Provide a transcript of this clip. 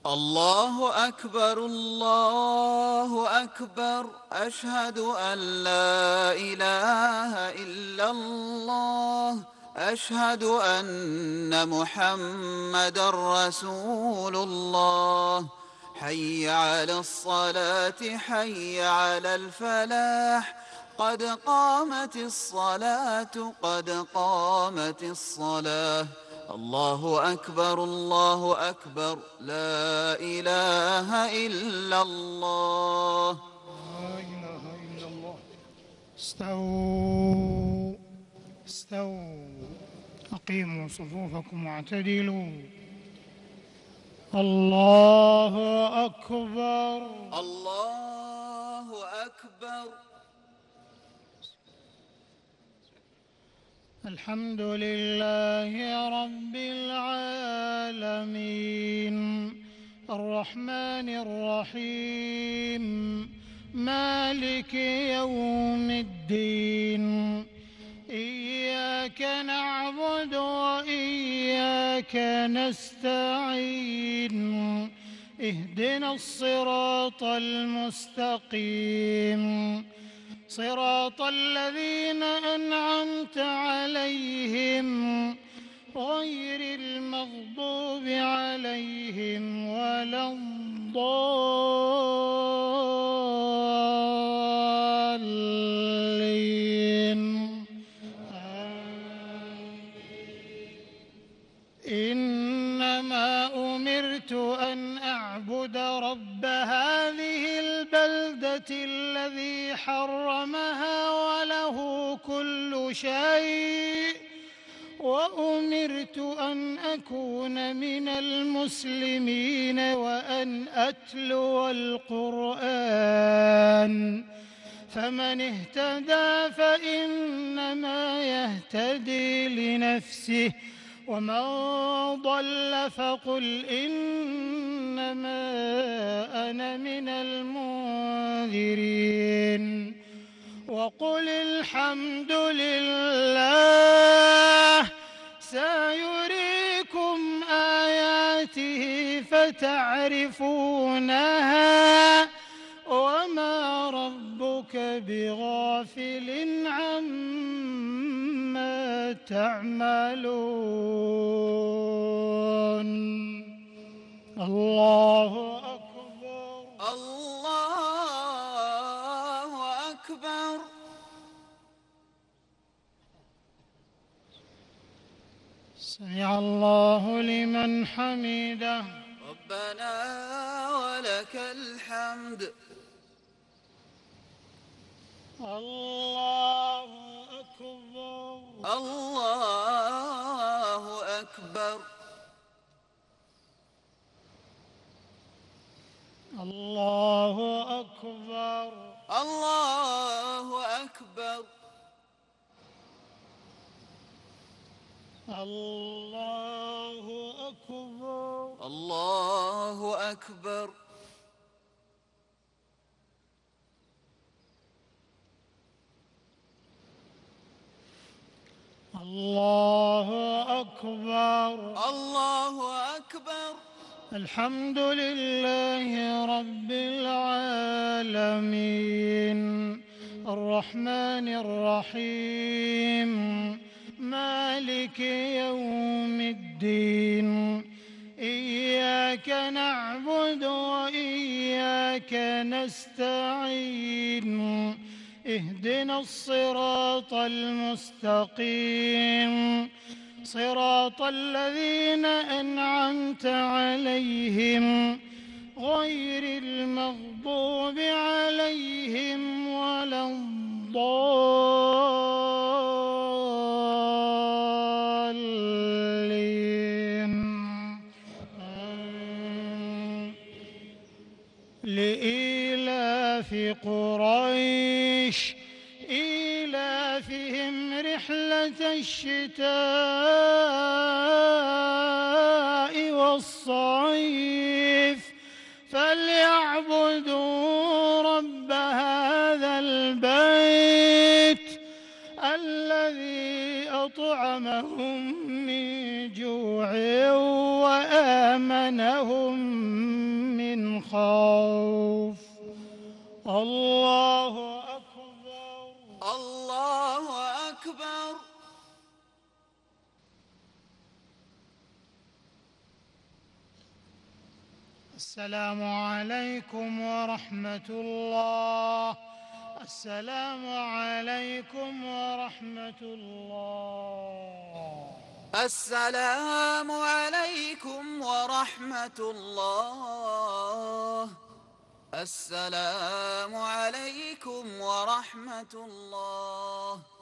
الله أكبر الله أكبر، أشهد أن لا إله إلا الله، أشهد أن محمدا رسول الله. حي على الصلاة حي على الفلاح، قد قامت الصلاة قد قامت الصلاة. الله أكبر الله أكبر، لا إله إلا الله. لا إله إلا الله. استووا استووا، أقيموا صفوفكم واعتدلوا. الله أكبر. الله أكبر. الحمد لله رب العالمين، الرحمن الرحيم، مالك يوم الدين. إياك نعبد وإياك نستعين، اهدنا الصراط المستقيم، صراط الذين أنعمت عليهم غير المغضوب عليهم ولا الضالين. إنما أمرت أن أعبد رب هذه البلدة الذي حرمها وله كل شيء، وأمرت أن أكون من المسلمين وأن أتلو القرآن. فمن اهتدى فإنما يهتدي لنفسه، ومن ضل فقل إنما أنا من المنذرين. وقل الحمد لله سيريكم آياته فتعرفونها، وما ربك بغافل عما تعملون. الله أكبر. الله أكبر. سمع الله لمن حمده. ربنا ولك الحمد. الله أكبر. الله أكبر. الله أكبر. الله أكبر. الله أكبر. الله أكبر. الله أكبر. الله أكبر. الحمد لله رب العالمين، الرحمن الرحيم، مالك يوم الدين. إياك نعبد وإياك نستعين، اهدنا الصراط المستقيم، صراط الذين أنعمت عليهم غير المغضوب عليهم ولا الضالين. لإيلاف قريش إيلافهم رحلة الشتاء والصيف، فليعبدوا رب هذا البيت الذي أطعمهم من جوع وآمنهم من خوف. الله أكبر. الله أكبر. السلام عليكم ورحمة الله. السلام عليكم ورحمة الله. السلام عليكم ورحمة الله. السلام عليكم ورحمة الله.